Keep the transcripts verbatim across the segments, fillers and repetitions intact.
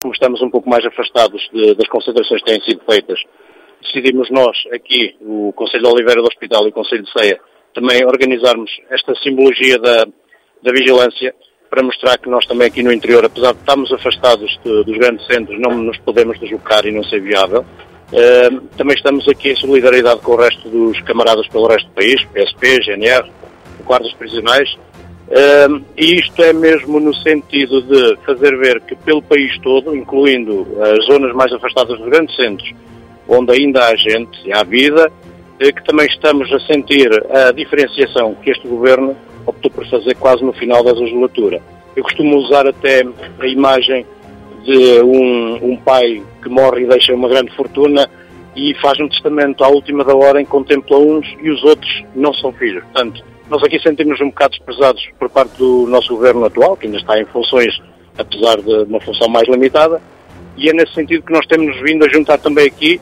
como estamos um pouco mais afastados de, das concentrações que têm sido feitas, decidimos nós, aqui, o Concelho de Oliveira do Hospital e o Concelho de Ceia, também organizarmos esta simbologia da, da vigilância, para mostrar que nós também aqui no interior, apesar de estarmos afastados de, dos grandes centros, não nos podemos deslocar e não ser viável, uh, também estamos aqui em solidariedade com o resto dos camaradas pelo resto do país, P S P, G N R, guardas prisionais, uh, e isto é mesmo no sentido de fazer ver que pelo país todo, incluindo as zonas mais afastadas dos grandes centros, onde ainda há gente e há vida, uh, que também estamos a sentir a diferenciação que este governo optou por fazer quase no final da legislatura. Eu costumo usar até a imagem de um, um pai que morre e deixa uma grande fortuna e faz um testamento à última da hora em que contempla uns e os outros não são filhos. Portanto, nós aqui sentimos um bocado desprezados por parte do nosso governo atual, que ainda está em funções, apesar de uma função mais limitada, e é nesse sentido que nós temos vindo a juntar também aqui,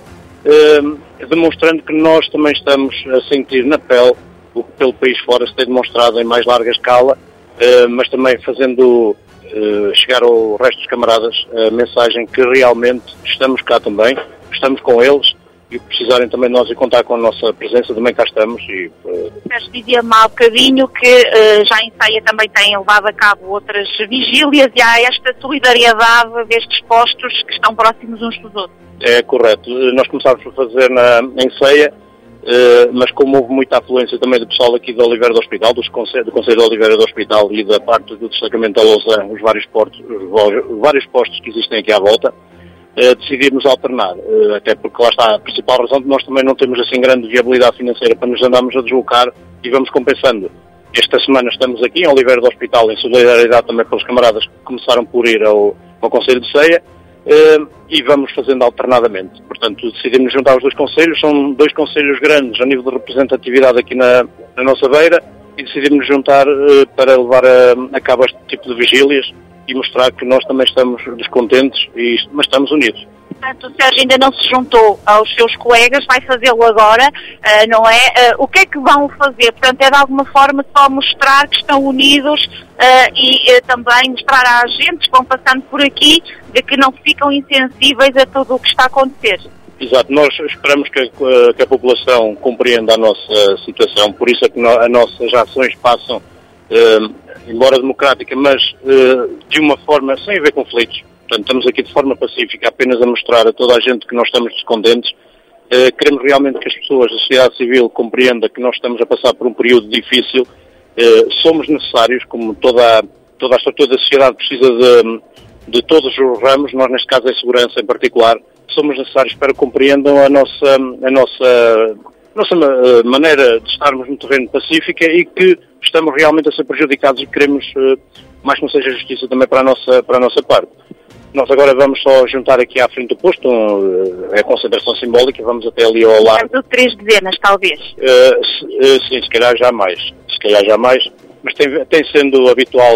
eh, demonstrando que nós também estamos a sentir na pele o que pelo país fora se tem demonstrado em mais larga escala, uh, mas também fazendo uh, chegar ao resto dos camaradas a mensagem que realmente estamos cá também, estamos com eles e que precisarem também de nós e contar com a nossa presença, também cá estamos. E, uh... dizia-me há bocadinho que uh, já em Ceia também têm levado a cabo outras vigílias e há esta solidariedade destes postos que estão próximos uns dos outros. É correto. Nós começámos por fazer na, em Ceia, Uh, mas como houve muita afluência também do pessoal aqui de Oliveira do Hospital, dos conce- do Concelho de Oliveira do Hospital e da parte do destacamento da Lousa, os vários, portos, os vários postos que existem aqui à volta, uh, decidimos alternar, uh, até porque lá está a principal razão de nós também não temos assim grande viabilidade financeira para nos andarmos a deslocar e vamos compensando. Esta semana estamos aqui em Oliveira do Hospital, em solidariedade também pelos camaradas que começaram por ir ao, ao Concelho de Ceia, Uh, e vamos fazendo alternadamente. Portanto, decidimos juntar os dois concelhos, são dois concelhos grandes a nível de representatividade aqui na, na nossa beira, e decidimos juntar uh, para levar a, a cabo este tipo de vigílias e mostrar que nós também estamos descontentes, e, mas estamos unidos. Portanto, o Sérgio ainda não se juntou aos seus colegas, vai fazê-lo agora, uh, não é? Uh, o que é que vão fazer? Portanto, é de alguma forma só mostrar que estão unidos uh, e uh, também mostrar a agentes que vão passando por aqui de que não ficam insensíveis a tudo o que está a acontecer. Exato, nós esperamos que a, que a população compreenda a nossa situação, por isso é que no, as nossas ações passam, uh, embora democrática, mas uh, de uma forma sem haver conflitos. Portanto, estamos aqui de forma pacífica, apenas a mostrar a toda a gente que nós estamos descontentes. Uh, queremos realmente que as pessoas da sociedade civil compreendam que nós estamos a passar por um período difícil. Uh, somos necessários, como toda, toda a estrutura da sociedade precisa de, de todos os ramos, nós neste caso a segurança em particular, somos necessários para que compreendam a nossa, a nossa, a nossa uh, maneira de estarmos no terreno pacífica e que estamos realmente a ser prejudicados e queremos uh, mais que não seja justiça também para a nossa, para a nossa parte. Nós agora vamos só juntar aqui à frente do posto, um, é a concentração simbólica, vamos até ali ao lado. Portanto, três dezenas, talvez? Uh, se, uh, sim, se calhar já mais, se calhar já mais, mas tem, tem sendo habitual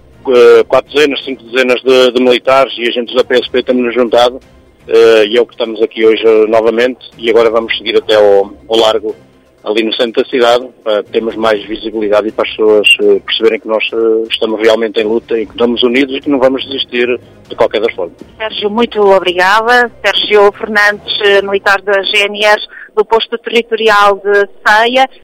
uh, quatro dezenas, cinco dezenas de, de militares e agentes da P S P temos-nos juntado, uh, e é o que estamos aqui hoje uh, novamente, e agora vamos seguir até ao, ao largo, ali no centro da cidade, para termos mais visibilidade e para as pessoas uh, perceberem que nós uh, estamos realmente em luta e que estamos unidos e que não vamos desistir de qualquer das formas. Sérgio, muito obrigada. Sérgio Fernandes, militar da G N R, do posto territorial de Ceia.